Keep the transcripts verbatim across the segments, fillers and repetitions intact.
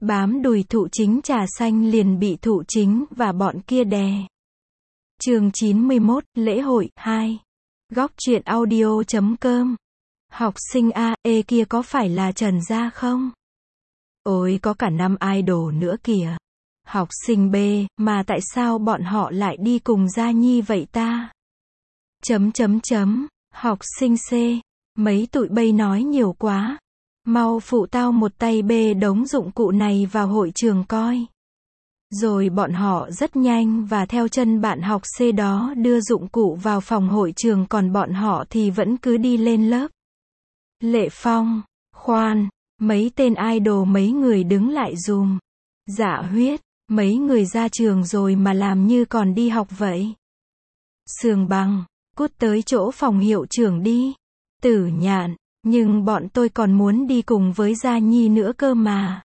Bám đùi thụ chính trà xanh liền bị thụ chính và bọn kia đè. Chương chín mươi mốt, lễ hội, hai. Góc truyện audio chấm com. Học sinh A, E kia có phải là Trần Gia không? Ôi có cả năm idol nữa kìa. Học sinh B, mà tại sao bọn họ lại đi cùng Gia Nhi vậy ta? Chấm chấm chấm, học sinh C, mấy tụi bay nói nhiều quá. Mau phụ tao một tay bê đống dụng cụ này vào hội trường coi. Rồi bọn họ rất nhanh và theo chân bạn học C đó đưa dụng cụ vào phòng hội trường, còn bọn họ thì vẫn cứ đi lên lớp. Lệ Phong, khoan, mấy tên idol mấy người đứng lại dùm. Dạ Huyết, mấy người ra trường rồi mà làm như còn đi học vậy. Sương Băng, cút tới chỗ phòng hiệu trưởng đi. Tử Nhạn, nhưng bọn tôi còn muốn đi cùng với Gia Nhi nữa cơ mà.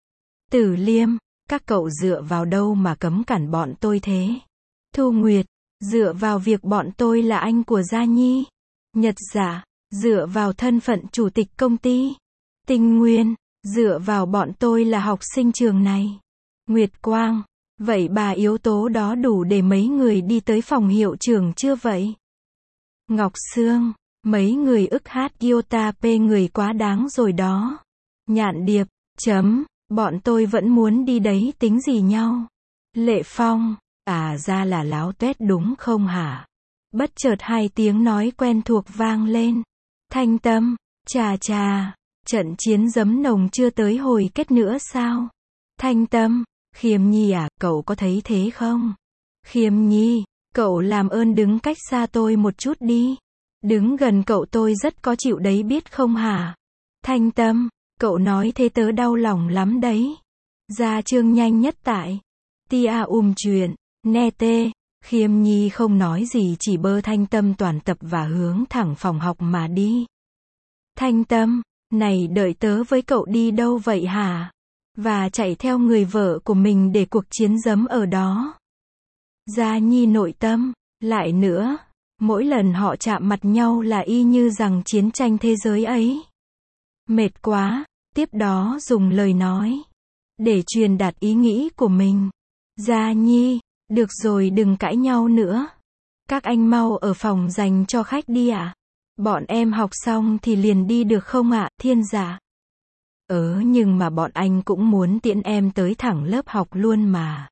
Tử Liêm, các cậu dựa vào đâu mà cấm cản bọn tôi thế? Thu Nguyệt, dựa vào việc bọn tôi là anh của Gia Nhi. Nhật Giả, dựa vào thân phận chủ tịch công ty. Tinh Nguyên, dựa vào bọn tôi là học sinh trường này. Nguyệt Quang, vậy bà yếu tố đó đủ để mấy người đi tới phòng hiệu trưởng chưa vậy? Ngọc Sương, mấy người ức hát guitar p người quá đáng rồi đó. Nhạn Điệp, chấm, bọn tôi vẫn muốn đi đấy tính gì nhau. Lệ Phong, à ra là láo tuét đúng không hả? Bất chợt hai tiếng nói quen thuộc vang lên. Thanh Tâm, chà chà, trận chiến giấm nồng chưa tới hồi kết nữa sao? Thanh Tâm, Khiêm Nhi à, cậu có thấy thế không? Khiêm Nhi, cậu làm ơn đứng cách xa tôi một chút đi. Đứng gần cậu tôi rất có chịu đấy biết không hả? Thanh Tâm, cậu nói thế tớ đau lòng lắm đấy. Ra chương nhanh nhất tại Tia um chuyện, ne tê. Khiêm Nhi không nói gì, chỉ bơ Thanh Tâm toàn tập và hướng thẳng phòng học mà đi. Thanh Tâm, này đợi tớ với cậu đi đâu vậy hả? Và chạy theo người vợ của mình để cuộc chiến giấm ở đó. Gia Nhi nội tâm, lại nữa, mỗi lần họ chạm mặt nhau là y như rằng chiến tranh thế giới ấy. Mệt quá, tiếp đó dùng lời nói để truyền đạt ý nghĩ của mình. Gia Nhi, được rồi đừng cãi nhau nữa. Các anh mau ở phòng dành cho khách đi ạ. À? Bọn em học xong thì liền đi được không ạ? À? Thiên Giả. Ờ nhưng mà bọn anh cũng muốn tiễn em tới thẳng lớp học luôn mà.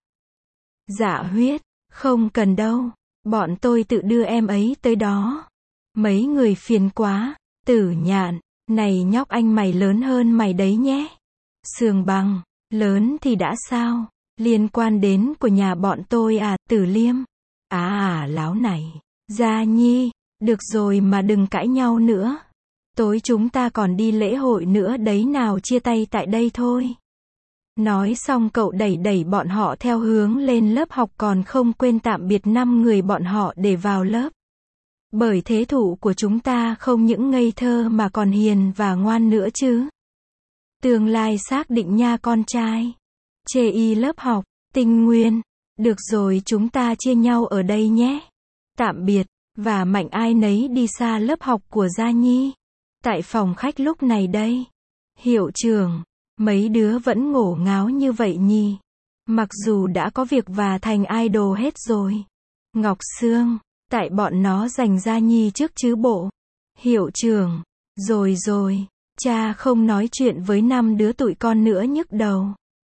Dạ Huyết, không cần đâu. Bọn tôi tự đưa em ấy tới đó. Mấy người phiền quá. Tử Nhạn, này nhóc anh mày lớn hơn mày đấy nhé. Sương Băng, lớn thì đã sao? Liên quan đến của nhà bọn tôi à? Tử Liêm, à à láo này. Gia Nhi, được rồi mà đừng cãi nhau nữa. Tối chúng ta còn đi lễ hội nữa đấy, nào chia tay tại đây thôi. Nói xong cậu đẩy đẩy bọn họ theo hướng lên lớp học, còn không quên tạm biệt năm người bọn họ để vào lớp. Bởi thế thủ của chúng ta không những ngây thơ mà còn hiền và ngoan nữa chứ. Tương lai xác định nha con trai. Chê y lớp học, Tinh Nguyên, được rồi chúng ta chia nhau ở đây nhé. Tạm biệt, và mạnh ai nấy đi xa lớp học của Gia Nhi. Tại phòng khách lúc này đây. Hiệu trưởng, mấy đứa vẫn ngổ ngáo như vậy nhỉ? Mặc dù đã có việc và thành idol hết rồi. Ngọc Sương, tại bọn nó giành Gia Nhi trước chứ bộ. Hiệu trưởng, rồi rồi, cha không nói chuyện với năm đứa tụi con nữa nhức đầu.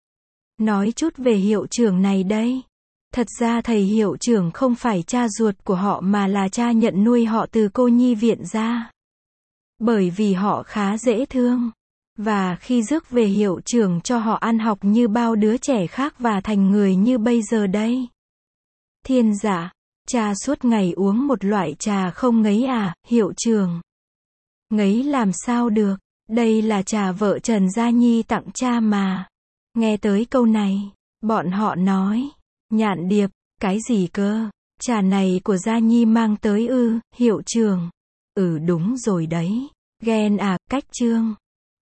Nói chút về hiệu trưởng này đây. Thật ra thầy hiệu trưởng không phải cha ruột của họ mà là cha nhận nuôi họ từ cô nhi viện ra. Bởi vì họ khá dễ thương. Và khi rước về hiệu trưởng cho họ ăn học như bao đứa trẻ khác và thành người như bây giờ đây. Thiên Giả, cha suốt ngày uống một loại trà không ngấy à, hiệu trưởng? Ngấy làm sao được, đây là trà vợ Trần Gia Nhi tặng cha mà. Nghe tới câu này, bọn họ nói, Nhạn Điệp, cái gì cơ, trà này của Gia Nhi mang tới ư? Hiệu trưởng, ừ đúng rồi đấy, ghen à, cách trương.